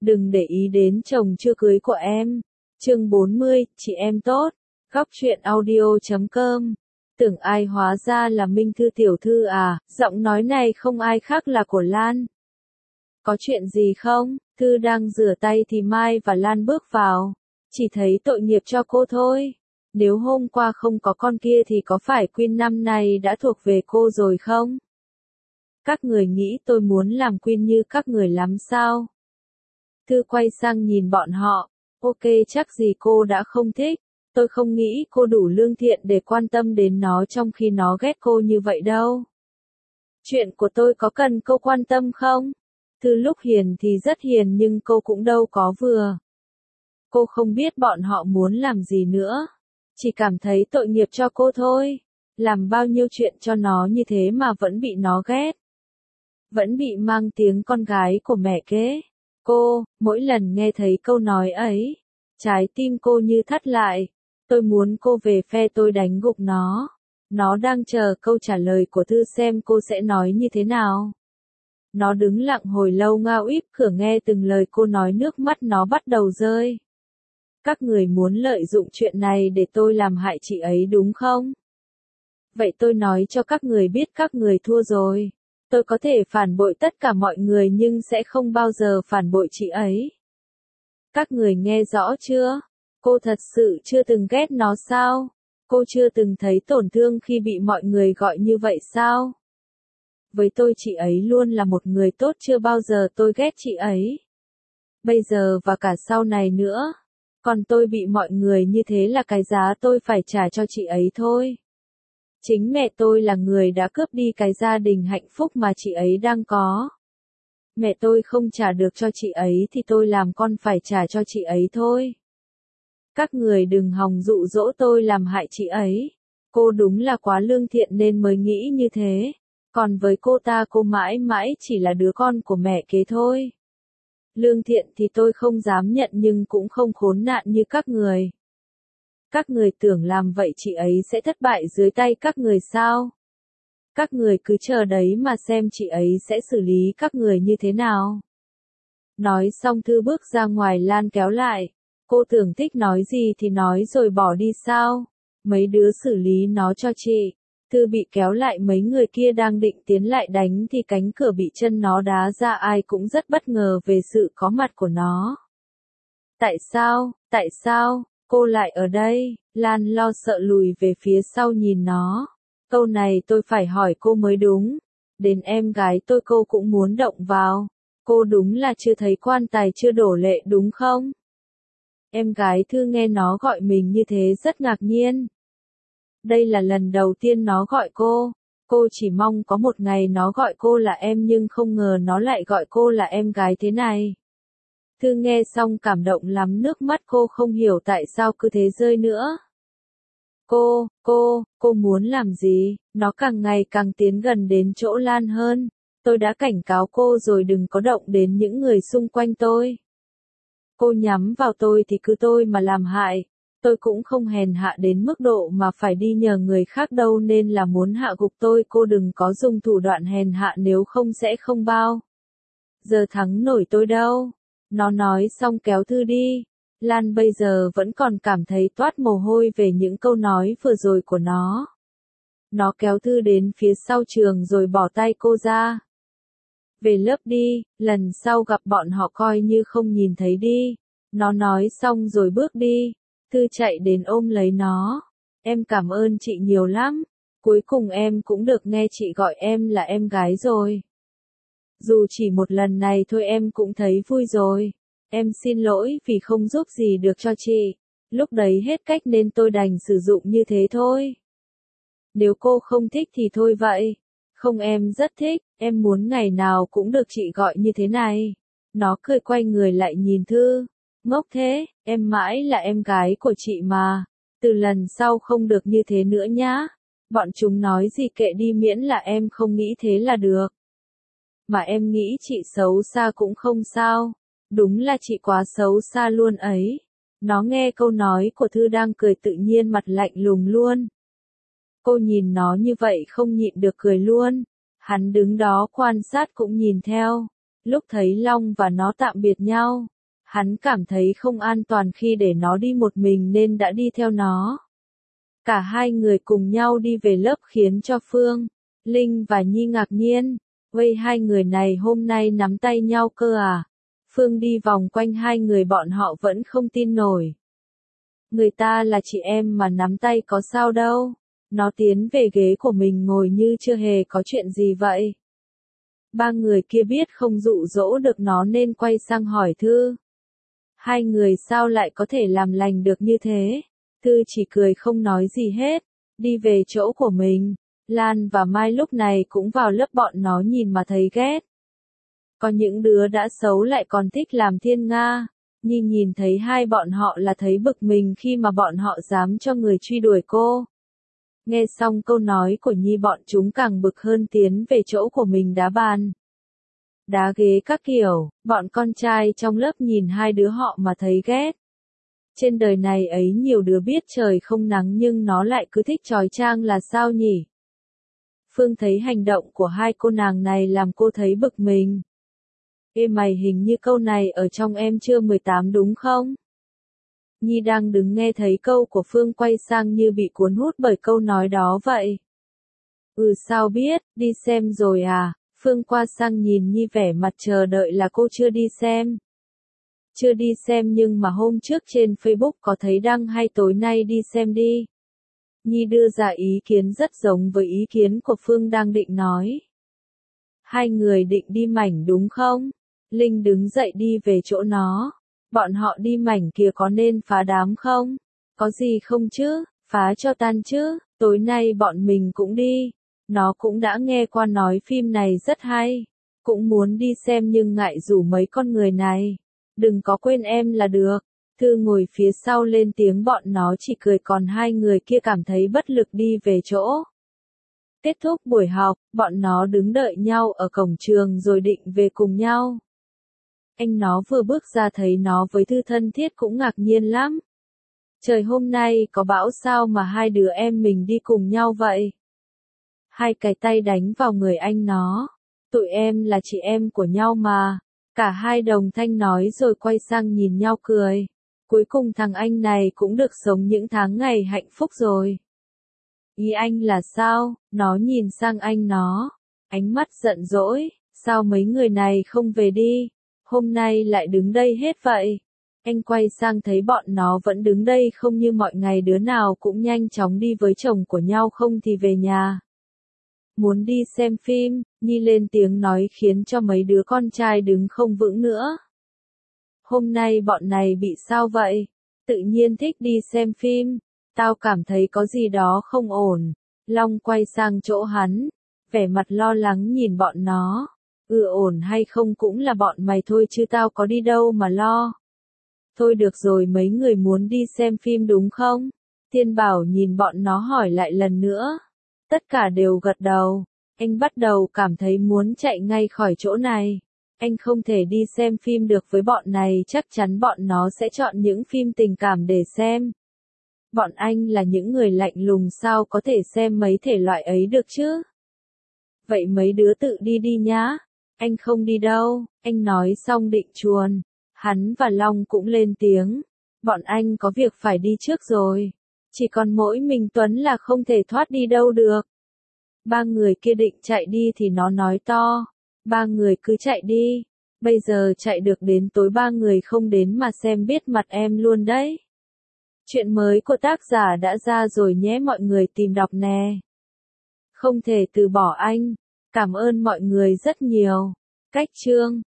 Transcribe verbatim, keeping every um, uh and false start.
Đừng để ý đến chồng chưa cưới của em. Chương bốn mươi, chị em tốt. Góc truyện audio chấm com. Tưởng ai hóa ra là Minh Thư tiểu thư à, giọng nói này không ai khác là của Lan. Có chuyện gì không? Thư đang rửa tay thì Mai và Lan bước vào. Chỉ thấy tội nghiệp cho cô thôi. Nếu hôm qua không có con kia thì có phải Queen năm nay đã thuộc về cô rồi không? Các người nghĩ tôi muốn làm Queen như các người lắm sao? Thư quay sang nhìn bọn họ. Ok, chắc gì cô đã không thích. Tôi không nghĩ cô đủ lương thiện để quan tâm đến nó trong khi nó ghét cô như vậy đâu. Chuyện của tôi có cần cô quan tâm không? Thư lúc hiền thì rất hiền nhưng cô cũng đâu có vừa. Cô không biết bọn họ muốn làm gì nữa. Chỉ cảm thấy tội nghiệp cho cô thôi. Làm bao nhiêu chuyện cho nó như thế mà vẫn bị nó ghét. Vẫn bị mang tiếng con gái của mẹ kế. Cô, mỗi lần nghe thấy câu nói ấy, trái tim cô như thắt lại. Tôi muốn cô về phe tôi đánh gục nó. Nó đang chờ câu trả lời của Thư xem cô sẽ nói như thế nào. Nó đứng lặng hồi lâu ngao íp cửa nghe từng lời cô nói, nước mắt nó bắt đầu rơi. Các người muốn lợi dụng chuyện này để tôi làm hại chị ấy đúng không? Vậy tôi nói cho các người biết các người thua rồi. Tôi có thể phản bội tất cả mọi người nhưng sẽ không bao giờ phản bội chị ấy. Các người nghe rõ chưa? Cô thật sự chưa từng ghét nó sao? Cô chưa từng thấy tổn thương khi bị mọi người gọi như vậy sao? Với tôi chị ấy luôn là một người tốt, chưa bao giờ tôi ghét chị ấy. Bây giờ và cả sau này nữa. Còn tôi bị mọi người như thế là cái giá tôi phải trả cho chị ấy thôi. Chính mẹ tôi là người đã cướp đi cái gia đình hạnh phúc mà chị ấy đang có. Mẹ tôi không trả được cho chị ấy thì tôi làm con phải trả cho chị ấy thôi. Các người đừng hòng dụ dỗ tôi làm hại chị ấy. Cô đúng là quá lương thiện nên mới nghĩ như thế. Còn với cô ta cô mãi mãi chỉ là đứa con của mẹ kế thôi. Lương thiện thì tôi không dám nhận nhưng cũng không khốn nạn như các người. Các người tưởng làm vậy chị ấy sẽ thất bại dưới tay các người sao? Các người cứ chờ đấy mà xem chị ấy sẽ xử lý các người như thế nào. Nói xong Thư bước ra ngoài, Lan kéo lại. Cô tưởng thích nói gì thì nói rồi bỏ đi sao? Mấy đứa xử lý nó cho chị. Thư bị kéo lại, mấy người kia đang định tiến lại đánh thì cánh cửa bị chân nó đá ra, ai cũng rất bất ngờ về sự có mặt của nó. Tại sao, tại sao, cô lại ở đây? Lan lo sợ lùi về phía sau nhìn nó. Câu này tôi phải hỏi cô mới đúng. Đến em gái tôi cô cũng muốn động vào. Cô đúng là chưa thấy quan tài chưa đổ lệ đúng không? Em gái Thư nghe nó gọi mình như thế rất ngạc nhiên. Đây là lần đầu tiên nó gọi cô. Cô chỉ mong có một ngày nó gọi cô là em nhưng không ngờ nó lại gọi cô là em gái thế này. Thư nghe xong cảm động lắm, nước mắt cô không hiểu tại sao cứ thế rơi nữa. Cô, cô, cô muốn làm gì? Nó càng ngày càng tiến gần đến chỗ Lan hơn. Tôi đã cảnh cáo cô rồi, đừng có động đến những người xung quanh tôi. Cô nhắm vào tôi thì cứ tôi mà làm hại. Tôi cũng không hèn hạ đến mức độ mà phải đi nhờ người khác đâu, nên là muốn hạ gục tôi. Cô đừng có dùng thủ đoạn hèn hạ, nếu không sẽ không bao giờ thắng nổi tôi đâu. Nó nói xong kéo Thư đi. Lan bây giờ vẫn còn cảm thấy toát mồ hôi về những câu nói vừa rồi của nó. Nó kéo Thư đến phía sau trường rồi bỏ tay cô ra. Về lớp đi, lần sau gặp bọn họ coi như không nhìn thấy đi. Nó nói xong rồi bước đi. Thư chạy đến ôm lấy nó. Em cảm ơn chị nhiều lắm. Cuối cùng em cũng được nghe chị gọi em là em gái rồi. Dù chỉ một lần này thôi em cũng thấy vui rồi. Em xin lỗi vì không giúp gì được cho chị. Lúc đấy hết cách nên tôi đành sử dụng như thế thôi. Nếu cô không thích thì thôi vậy. Không, em rất thích, em muốn ngày nào cũng được chị gọi như thế này. Nó cười quay người lại nhìn Thư. Ngốc thế, em mãi là em gái của chị mà. Từ lần sau không được như thế nữa nhá. Bọn chúng nói gì kệ đi, miễn là em không nghĩ thế là được. Mà em nghĩ chị xấu xa cũng không sao. Đúng là chị quá xấu xa luôn ấy. Nó nghe câu nói của Thư đang cười tự nhiên mặt lạnh lùng luôn. Cô nhìn nó như vậy không nhịn được cười luôn. Hắn đứng đó quan sát cũng nhìn theo. Lúc thấy Long và nó tạm biệt nhau, hắn cảm thấy không an toàn khi để nó đi một mình nên đã đi theo nó. Cả hai người cùng nhau đi về lớp khiến cho Phương, Linh và Nhi ngạc nhiên. Vây hai người này hôm nay nắm tay nhau cơ à? Phương đi vòng quanh hai người bọn họ vẫn không tin nổi. Người ta là chị em mà nắm tay có sao đâu. Nó tiến về ghế của mình ngồi như chưa hề có chuyện gì vậy. Ba người kia biết không dụ dỗ được nó nên quay sang hỏi Thư. Hai người sao lại có thể làm lành được như thế? Thư chỉ cười không nói gì hết, đi về chỗ của mình. Lan và Mai lúc này cũng vào lớp bọn nó nhìn mà thấy ghét. Có những đứa đã xấu lại còn thích làm thiên nga. Nhi nhìn thấy hai bọn họ là thấy bực mình khi mà bọn họ dám cho người truy đuổi cô. Nghe xong câu nói của Nhi bọn chúng càng bực hơn tiến về chỗ của mình đá bàn, đá ghế các kiểu. Bọn con trai trong lớp nhìn hai đứa họ mà thấy ghét. Trên đời này ấy nhiều đứa biết trời không nắng nhưng nó lại cứ thích chói chang là sao nhỉ? Phương thấy hành động của hai cô nàng này làm cô thấy bực mình. Ê mày, hình như câu này ở trong Em Chưa mười tám đúng không? Nhi đang đứng nghe thấy câu của Phương quay sang như bị cuốn hút bởi câu nói đó vậy. Ừ sao biết, đi xem rồi à? Phương qua sang nhìn Nhi vẻ mặt chờ đợi là cô chưa đi xem. Chưa đi xem nhưng mà hôm trước trên Facebook có thấy đăng hay tối nay đi xem đi. Nhi đưa ra ý kiến rất giống với ý kiến của Phương đang định nói. Hai người định đi mảnh đúng không? Linh đứng dậy đi về chỗ nó. Bọn họ đi mảnh kia có nên phá đám không? Có gì không chứ? Phá cho tan chứ? Tối nay bọn mình cũng đi. Nó cũng đã nghe qua nói phim này rất hay. Cũng muốn đi xem nhưng ngại rủ mấy con người này. Đừng có quên em là được. Thư ngồi phía sau lên tiếng, bọn nó chỉ cười còn hai người kia cảm thấy bất lực đi về chỗ. Kết thúc buổi học, bọn nó đứng đợi nhau ở cổng trường rồi định về cùng nhau. Anh nó vừa bước ra thấy nó với Thư thân thiết cũng ngạc nhiên lắm. Trời hôm nay có bão sao mà hai đứa em mình đi cùng nhau vậy? Hai cái tay đánh vào người anh nó. Tụi em là chị em của nhau mà. Cả hai đồng thanh nói rồi quay sang nhìn nhau cười. Cuối cùng thằng anh này cũng được sống những tháng ngày hạnh phúc rồi. Ý anh là sao? Nó nhìn sang anh nó. Ánh mắt giận dỗi. Sao mấy người này không về đi? Hôm nay lại đứng đây hết vậy. Anh quay sang thấy bọn nó vẫn đứng đây không như mọi ngày, đứa nào cũng nhanh chóng đi với chồng của nhau không thì về nhà. Muốn đi xem phim, Nhi lên tiếng nói khiến cho mấy đứa con trai đứng không vững nữa. Hôm nay bọn này bị sao vậy? Tự nhiên thích đi xem phim. Tao cảm thấy có gì đó không ổn. Long quay sang chỗ hắn, vẻ mặt lo lắng nhìn bọn nó. Ừ, ổn hay không cũng là bọn mày thôi chứ tao có đi đâu mà lo. Thôi được rồi, mấy người muốn đi xem phim đúng không? Thiên Bảo nhìn bọn nó hỏi lại lần nữa. Tất cả đều gật đầu. Anh bắt đầu cảm thấy muốn chạy ngay khỏi chỗ này. Anh không thể đi xem phim được với bọn này, chắc chắn bọn nó sẽ chọn những phim tình cảm để xem. Bọn anh là những người lạnh lùng sao có thể xem mấy thể loại ấy được chứ? Vậy mấy đứa tự đi đi nhá. Anh không đi đâu. Anh nói xong định chuồn. Hắn và Long cũng lên tiếng. Bọn anh có việc phải đi trước rồi. Chỉ còn mỗi mình Tuấn là không thể thoát đi đâu được. Ba người kia định chạy đi thì nó nói to. Ba người cứ chạy đi. Bây giờ chạy được đến tối ba người không đến mà xem biết mặt em luôn đấy. Chuyện mới của tác giả đã ra rồi nhé, mọi người tìm đọc nè. Không thể từ bỏ anh. Cảm ơn mọi người rất nhiều. Cách chương